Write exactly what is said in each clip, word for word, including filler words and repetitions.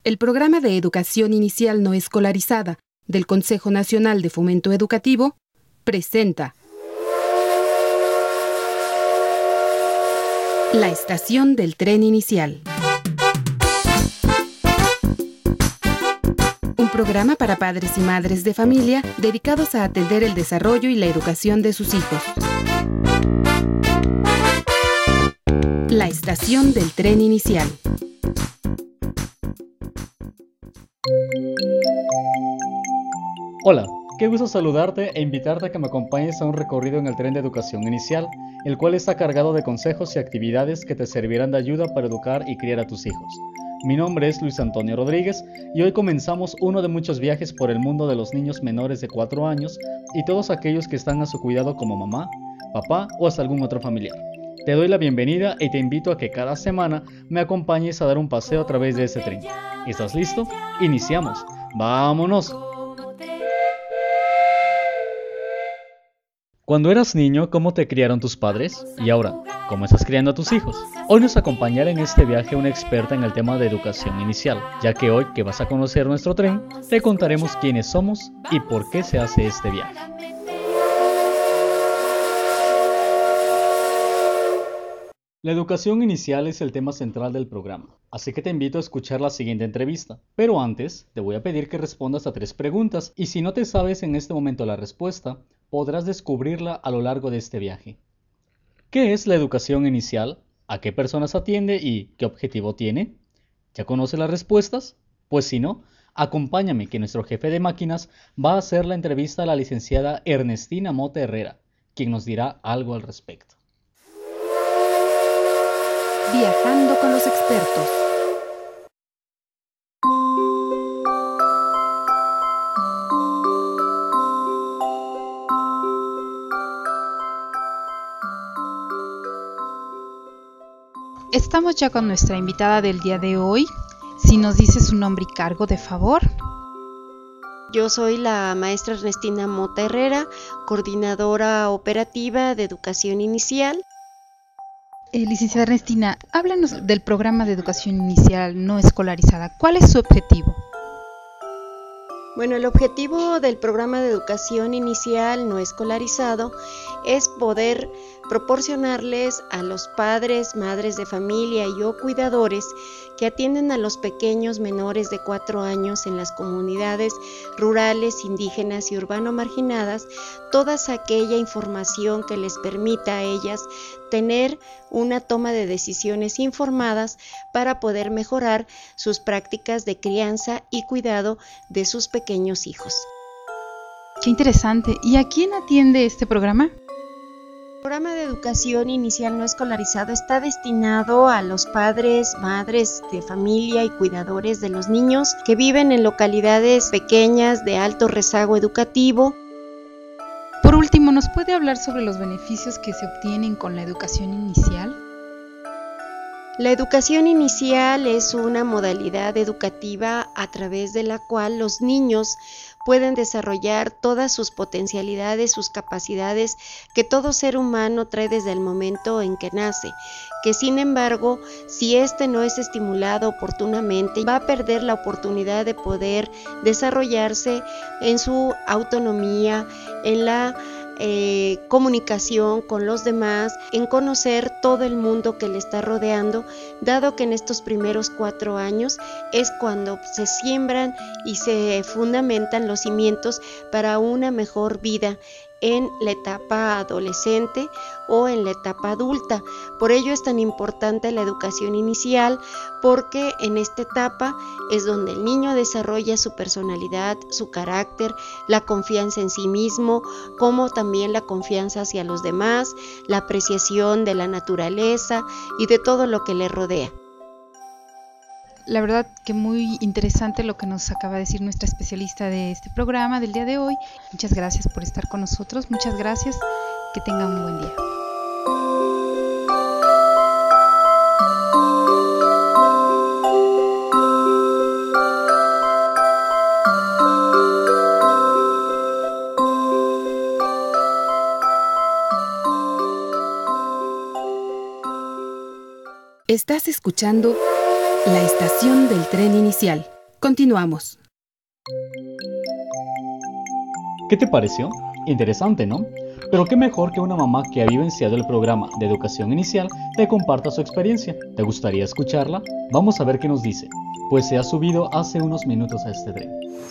El Programa de Educación Inicial No Escolarizada del Consejo Nacional de Fomento Educativo presenta La Estación del Tren Inicial. Un programa para padres y madres de familia dedicados a atender el desarrollo y la educación de sus hijos. La Estación del Tren Inicial. Hola, qué gusto saludarte e invitarte a que me acompañes a un recorrido en el tren de educación inicial, el cual está cargado de consejos y actividades que te servirán de ayuda para educar y criar a tus hijos. Mi nombre es Luis Antonio Rodríguez y hoy comenzamos uno de muchos viajes por el mundo de los niños menores de cuatro años y todos aquellos que están a su cuidado como mamá, papá o hasta algún otro familiar. Te doy la bienvenida y te invito a que cada semana me acompañes a dar un paseo a través de este tren. ¿Estás listo? Iniciamos. ¡Vámonos! Cuando eras niño, ¿cómo te criaron tus padres? Y ahora, ¿cómo estás criando a tus hijos? Hoy nos acompañará en este viaje una experta en el tema de educación inicial, ya que hoy que vas a conocer nuestro tren, te contaremos quiénes somos y por qué se hace este viaje. La educación inicial es el tema central del programa, así que te invito a escuchar la siguiente entrevista. Pero antes, te voy a pedir que respondas a tres preguntas y si no te sabes en este momento la respuesta, podrás descubrirla a lo largo de este viaje. ¿Qué es la educación inicial? ¿A qué personas atiende y qué objetivo tiene? ¿Ya conoces las respuestas? Pues si no, acompáñame que nuestro jefe de máquinas va a hacer la entrevista a la licenciada Ernestina Mota Herrera, quien nos dirá algo al respecto. Viajando con los expertos. Estamos ya con nuestra invitada del día de hoy. Si nos dice su nombre y cargo, de favor. Yo soy la maestra Ernestina Mota Herrera, coordinadora operativa de educación inicial. Eh, licenciada Ernestina, háblanos del programa de educación inicial no escolarizada. ¿Cuál es su objetivo? Bueno, el objetivo del programa de educación inicial no escolarizado es poder proporcionarles a los padres, madres de familia y o cuidadores que atienden a los pequeños menores de cuatro años en las comunidades rurales, indígenas y urbano marginadas, toda aquella información que les permita a ellas tener una toma de decisiones informadas para poder mejorar sus prácticas de crianza y cuidado de sus pequeños hijos. Qué interesante. ¿Y a quién atiende este programa? El programa de educación inicial no escolarizado está destinado a los padres, madres de familia y cuidadores de los niños que viven en localidades pequeñas de alto rezago educativo. Por último, ¿nos puede hablar sobre los beneficios que se obtienen con la educación inicial? La educación inicial es una modalidad educativa a través de la cual los niños pueden desarrollar todas sus potencialidades, sus capacidades que todo ser humano trae desde el momento en que nace, que sin embargo, si éste no es estimulado oportunamente, va a perder la oportunidad de poder desarrollarse en su autonomía, en la Eh, comunicación con los demás, en conocer todo el mundo que le está rodeando, dado que en estos primeros cuatro años es cuando se siembran y se fundamentan los cimientos para una mejor vida en la etapa adolescente o en la etapa adulta. Por ello es tan importante la educación inicial, porque en esta etapa es donde el niño desarrolla su personalidad, su carácter, la confianza en sí mismo, como también la confianza hacia los demás, la apreciación de la naturaleza y de todo lo que le rodea. La verdad que muy interesante lo que nos acaba de decir nuestra especialista de este programa del día de hoy. Muchas gracias por estar con nosotros, muchas gracias, que tengan un buen día. Estás escuchando La Estación del Tren Inicial. Continuamos. ¿Qué te pareció? Interesante, ¿no? Pero qué mejor que una mamá que ha vivenciado el programa de educación inicial te comparta su experiencia. ¿Te gustaría escucharla? Vamos a ver qué nos dice, pues se ha subido hace unos minutos a este tren.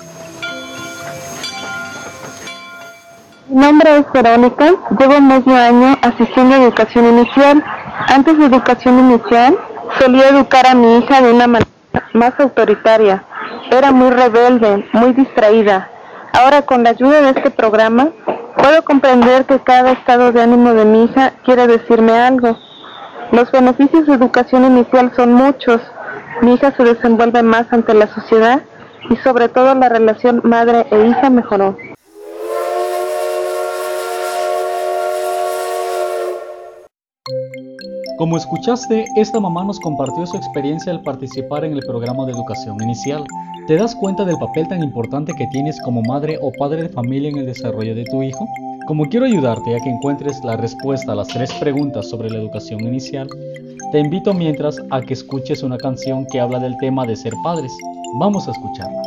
Mi nombre es Verónica, llevo medio año asistiendo a educación inicial. Antes de educación inicial, solía educar a mi hija de una manera más autoritaria. Era muy rebelde, muy distraída. Ahora, con la ayuda de este programa, puedo comprender que cada estado de ánimo de mi hija quiere decirme algo. Los beneficios de educación inicial son muchos. Mi hija se desenvuelve más ante la sociedad y sobre todo la relación madre e hija mejoró. Como escuchaste, esta mamá nos compartió su experiencia al participar en el programa de educación inicial. ¿Te das cuenta del papel tan importante que tienes como madre o padre de familia en el desarrollo de tu hijo? Como quiero ayudarte a que encuentres la respuesta a las tres preguntas sobre la educación inicial, te invito mientras a que escuches una canción que habla del tema de ser padres. Vamos a escucharla.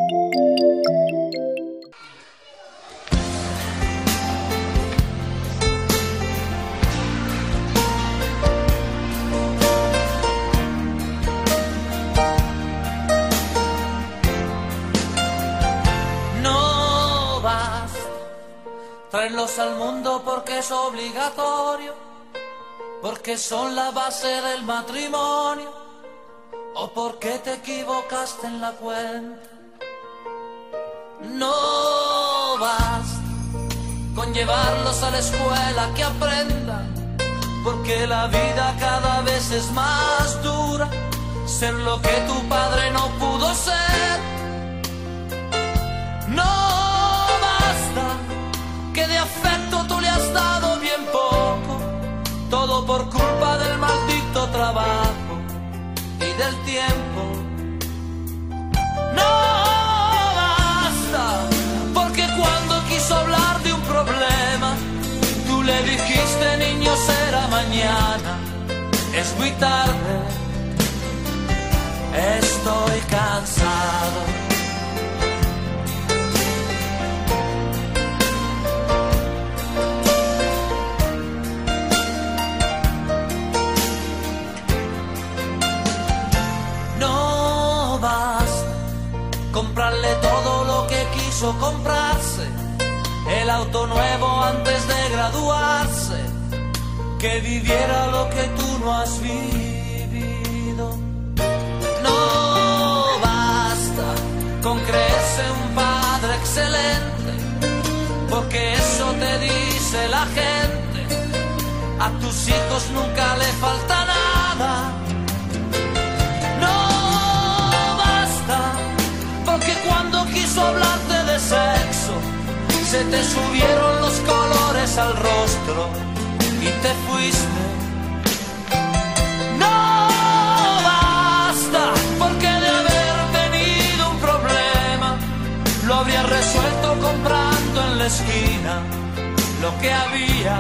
Traerlos al mundo porque es obligatorio, porque son la base del matrimonio, o porque te equivocaste en la cuenta. No basta con llevarlos a la escuela que aprendan, porque la vida cada vez es más dura, ser lo que tu padre no pudo ser. No que de afecto tú le has dado bien poco, todo por culpa del maldito trabajo y del tiempo. No basta, porque cuando quiso hablar de un problema, tú le dijiste, niño, será mañana. Es muy tarde, estoy cansado. Comprarle todo lo que quiso comprarse, el auto nuevo antes de graduarse, que viviera lo que tú no has vivido. No basta con creerse un padre excelente, porque eso te dice la gente, a tus hijos nunca le falta nada. Porque cuando quiso hablarte de sexo, se te subieron los colores al rostro y te fuiste. No basta, porque de haber tenido un problema, lo habría resuelto comprando en la esquina lo que había,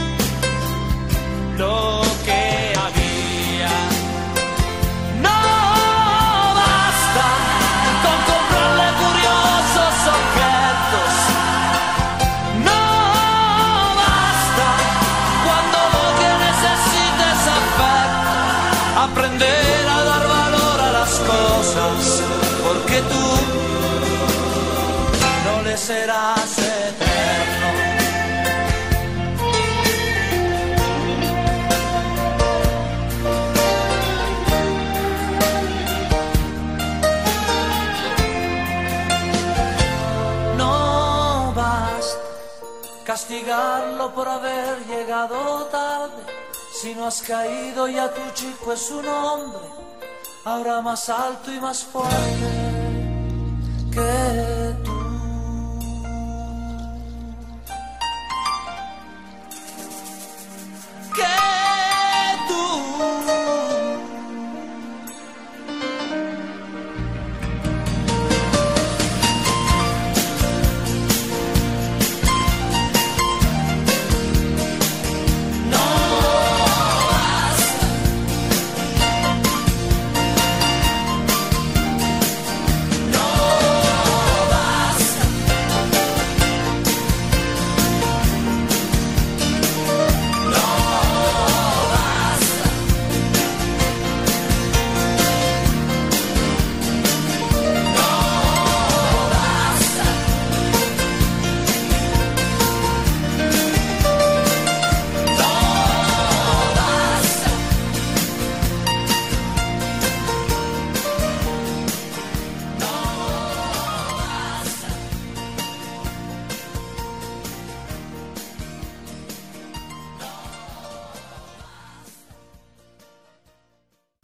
lo que había. Aprender a dar valor a las cosas, porque tú no le serás eterno. No basta castigarlo por haber llegado tarde. Si no has caído, ya tu chico es un hombre, ahora más alto y más fuerte que tú. Que tú.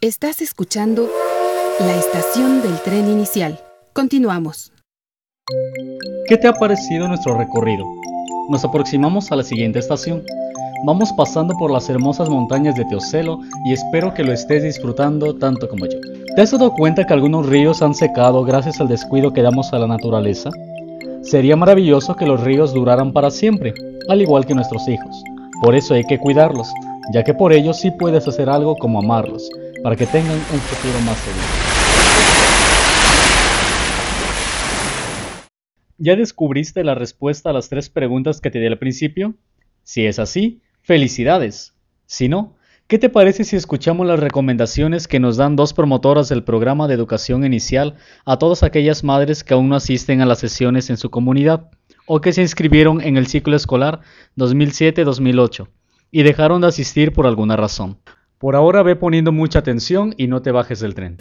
Estás escuchando la estación del tren inicial. Continuamos. ¿Qué te ha parecido nuestro recorrido? Nos aproximamos a la siguiente estación. Vamos pasando por las hermosas montañas de Teocelo y espero que lo estés disfrutando tanto como yo. ¿Te has dado cuenta que algunos ríos han secado gracias al descuido que damos a la naturaleza? Sería maravilloso que los ríos duraran para siempre, al igual que nuestros hijos. Por eso hay que cuidarlos, ya que por ellos sí puedes hacer algo como amarlos, para que tengan un futuro más seguro. ¿Ya descubriste la respuesta a las tres preguntas que te di al principio? Si es así, ¡felicidades! Si no, ¿qué te parece si escuchamos las recomendaciones que nos dan dos promotoras del programa de educación inicial a todas aquellas madres que aún no asisten a las sesiones en su comunidad o que se inscribieron en el ciclo escolar dos mil siete dos mil ocho y dejaron de asistir por alguna razón? Por ahora ve poniendo mucha atención y no te bajes del tren.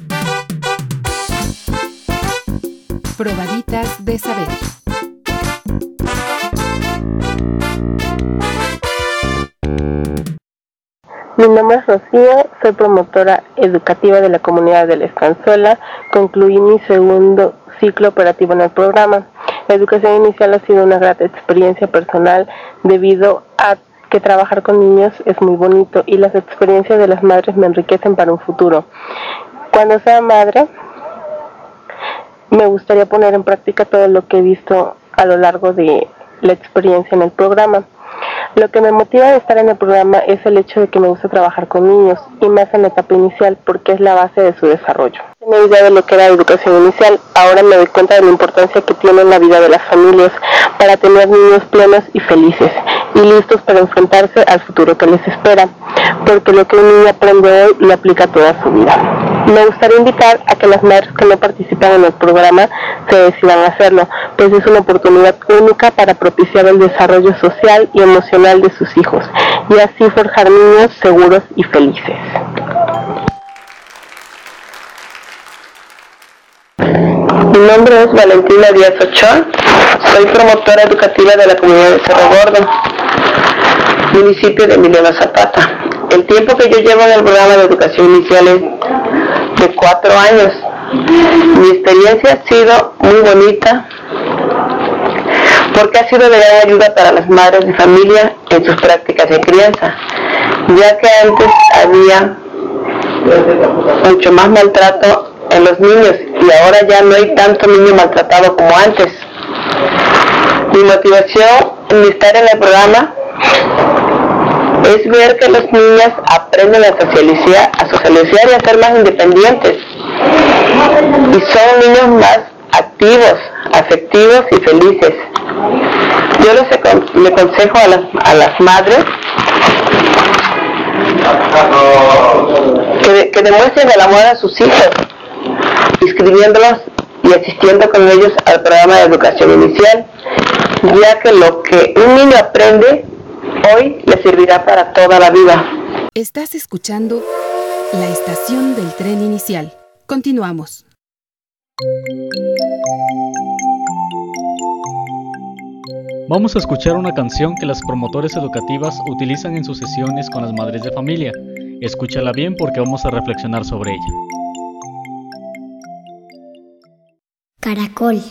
Probaditas de saber. Mi nombre es Rocío, soy promotora educativa de la comunidad de La Estanzuela. Concluí mi segundo ciclo operativo en el programa. La educación inicial ha sido una grata experiencia personal debido a que trabajar con niños es muy bonito y las experiencias de las madres me enriquecen para un futuro. Cuando sea madre, me gustaría poner en práctica todo lo que he visto a lo largo de la experiencia en el programa. Lo que me motiva a estar en el programa es el hecho de que me gusta trabajar con niños y más en la etapa inicial porque es la base de su desarrollo. No tenía idea de lo que era educación inicial, ahora me doy cuenta de la importancia que tiene en la vida de las familias para tener niños plenos y felices y listos para enfrentarse al futuro que les espera, porque lo que un niño aprende hoy lo aplica toda su vida. Me gustaría invitar a que las madres que no participan en el programa se decidan a hacerlo, pues es una oportunidad única para propiciar el desarrollo social y emocional de sus hijos y así forjar niños seguros y felices. Mi nombre es Valentina Díaz Ochoa, soy promotora educativa de la comunidad de Cerro Gordo, municipio de Emiliano Zapata. El tiempo que yo llevo en el programa de educación inicial es de cuatro años. Mi experiencia ha sido muy bonita porque ha sido de gran ayuda para las madres de familia en sus prácticas de crianza, ya que antes había mucho más maltrato en los niños y ahora ya no hay tanto niño maltratado como antes. Mi motivación en estar en el programa es ver que los niños aprenden a socializar, a socializar y a ser más independientes. Y son niños más activos, afectivos y felices. Yo les le aconsejo a las, a las madres que, que demuestren el amor a sus hijos, inscribiéndolos y asistiendo con ellos al programa de educación inicial, ya que lo que un niño aprende hoy le servirá para toda la vida. Estás escuchando la estación del tren inicial. Continuamos. Vamos a escuchar una canción que las promotoras educativas utilizan en sus sesiones con las madres de familia. Escúchala bien porque vamos a reflexionar sobre ella. Caracol.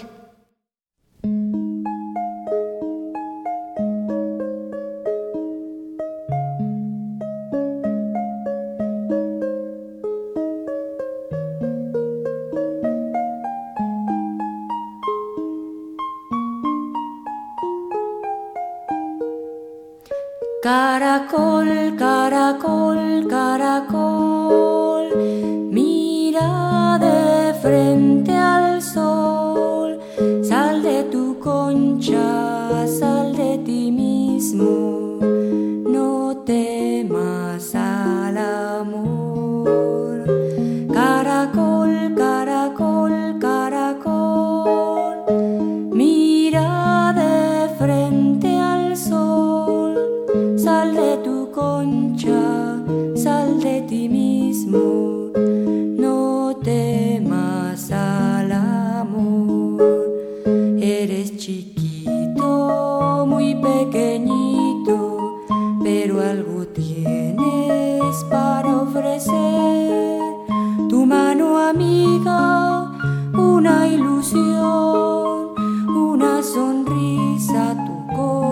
Caracol, caracol, caracol, mira de frente al sol, sal de tu concha, sal de ti mismo, no temas al amor. Caracol, caracol, caracol, mira de frente al sol, sal de tu concha, sal de ti mismo. una ilusión, una sonrisa a tu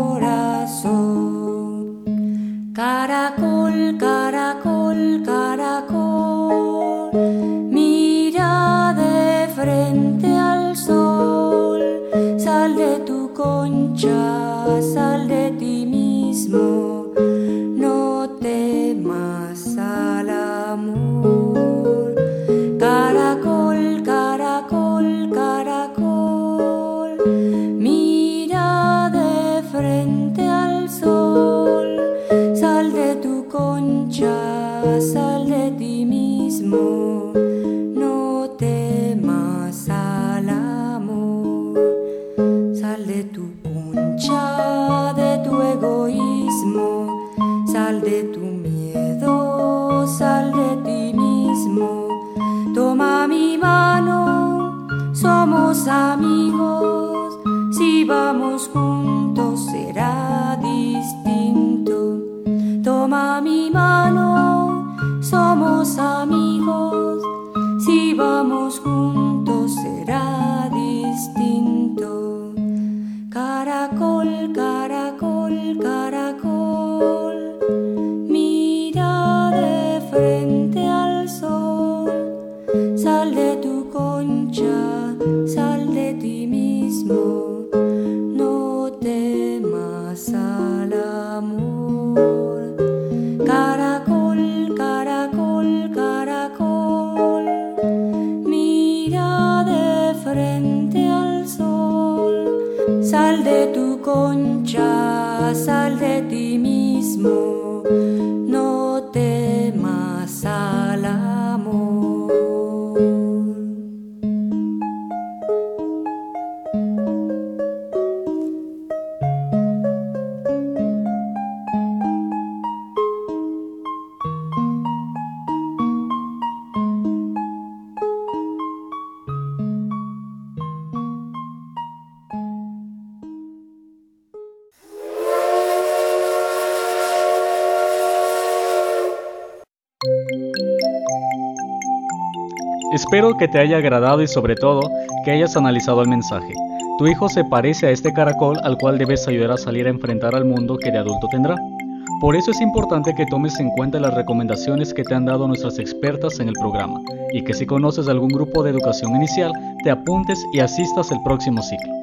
corazón. Caracol, caracol, caracol, mira de frente al sol, sal de tu concha, sal de ti mismo, no temas al amor. Caracol, caracol, caracol, mira de frente al sol, sal de tu concha, sal de ti mismo, no temas al amor. Sal de tu concha, de tu egoísmo, sal de tu miedo, sal de ti mismo. Toma mi mano, somos amigos, si vamos juntos será distinto. Toma mi mano, somos amigos, si vamos juntos será distinto. Caracol, caracol, caracol, mira de frente al sol, sal de tu concha, sal de ti mismo, no temas al amor. Caracol, caracol, caracol, mira de frente al sol, sal de tu concha, sal de ti mismo, no temas al amor. Espero que te haya agradado y sobre todo que hayas analizado el mensaje. Tu hijo se parece a este caracol al cual debes ayudar a salir a enfrentar al mundo que de adulto tendrá. Por eso es importante que tomes en cuenta las recomendaciones que te han dado nuestras expertas en el programa y que si conoces algún grupo de educación inicial, te apuntes y asistas el próximo ciclo.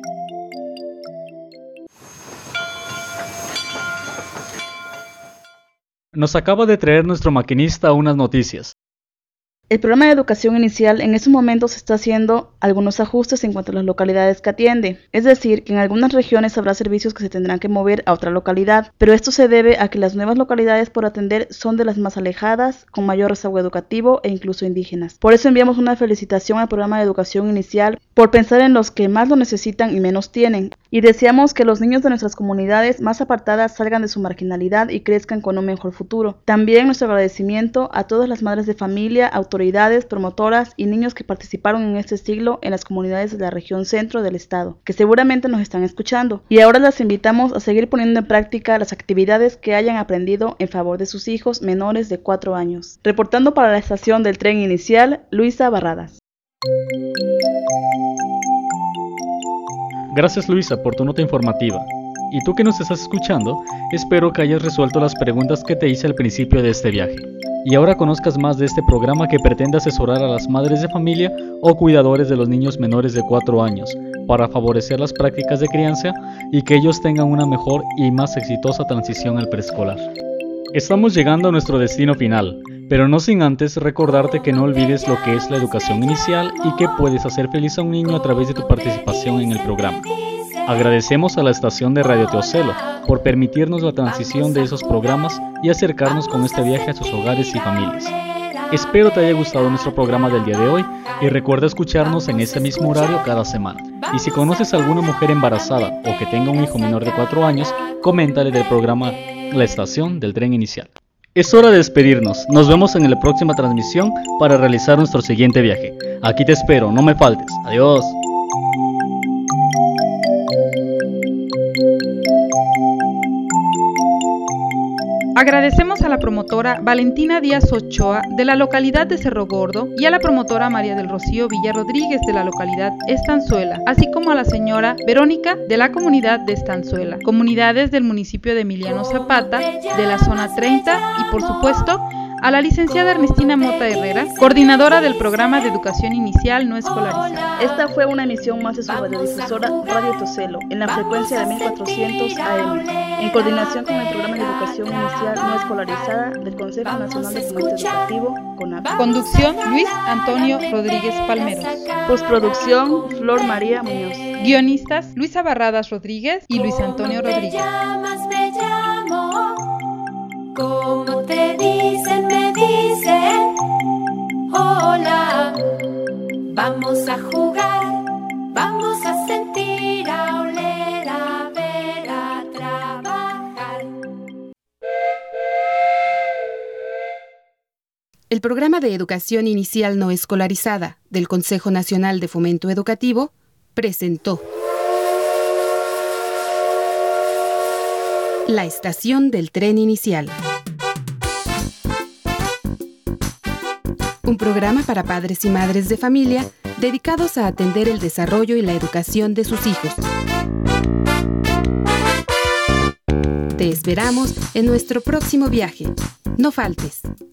Nos acaba de traer nuestro maquinista unas noticias. El programa de educación inicial en estos momentos está haciendo algunos ajustes en cuanto a las localidades que atiende. Es decir, que en algunas regiones habrá servicios que se tendrán que mover a otra localidad, pero esto se debe a que las nuevas localidades por atender son de las más alejadas, con mayor rezago educativo e incluso indígenas. Por eso enviamos una felicitación al programa de educación inicial por pensar en los que más lo necesitan y menos tienen. Y deseamos que los niños de nuestras comunidades más apartadas salgan de su marginalidad y crezcan con un mejor futuro. También nuestro agradecimiento a todas las madres de familia, autoridades, autoridades, promotoras y niños que participaron en este siglo en las comunidades de la región centro del estado, que seguramente nos están escuchando. Y ahora las invitamos a seguir poniendo en práctica las actividades que hayan aprendido en favor de sus hijos menores de cuatro años. Reportando para la estación del tren inicial, Luisa Barradas. Gracias, Luisa, por tu nota informativa. Y tú que nos estás escuchando, espero que hayas resuelto las preguntas que te hice al principio de este viaje. Y ahora conozcas más de este programa que pretende asesorar a las madres de familia o cuidadores de los niños menores de cuatro años para favorecer las prácticas de crianza y que ellos tengan una mejor y más exitosa transición al preescolar. Estamos llegando a nuestro destino final, pero no sin antes recordarte que no olvides lo que es la educación inicial y que puedes hacer feliz a un niño a través de tu participación en el programa. Agradecemos a la estación de Radio Teocelo por permitirnos la transición de esos programas y acercarnos con este viaje a sus hogares y familias. Espero te haya gustado nuestro programa del día de hoy y recuerda escucharnos en este mismo horario cada semana. Y si conoces a alguna mujer embarazada o que tenga un hijo menor de cuatro años, coméntale del programa La Estación del Tren Inicial. Es hora de despedirnos. Nos vemos en la próxima transmisión para realizar nuestro siguiente viaje. Aquí te espero, no me faltes. Adiós. Agradecemos a la promotora Valentina Díaz Ochoa de la localidad de Cerro Gordo y a la promotora María del Rocío Villa Rodríguez de la localidad Estanzuela, así como a la señora Verónica de la comunidad de Estanzuela, comunidades del municipio de Emiliano Zapata, de la zona treinta y por supuesto a la licenciada Ernestina Mota Herrera, coordinadora del programa de educación inicial no escolarizada. Esta fue una emisión más de su radiodifusora Radio Tucelo, en la frecuencia de mil cuatrocientos A M, en coordinación con el programa de educación inicial no escolarizada del Consejo Nacional de Fomento Educativo, CONAFE. Conducción, Luis Antonio Rodríguez Palmeros. Postproducción, Flor María Muñoz. Guionistas, Luisa Barradas Rodríguez y Luis Antonio Rodríguez. Como te dicen, me dicen, hola, vamos a jugar, vamos a sentir, a oler, a ver, a trabajar. El programa de educación inicial no escolarizada del Consejo Nacional de Fomento Educativo presentó La estación del tren inicial. Un programa para padres y madres de familia dedicados a atender el desarrollo y la educación de sus hijos. Te esperamos en nuestro próximo viaje. No faltes.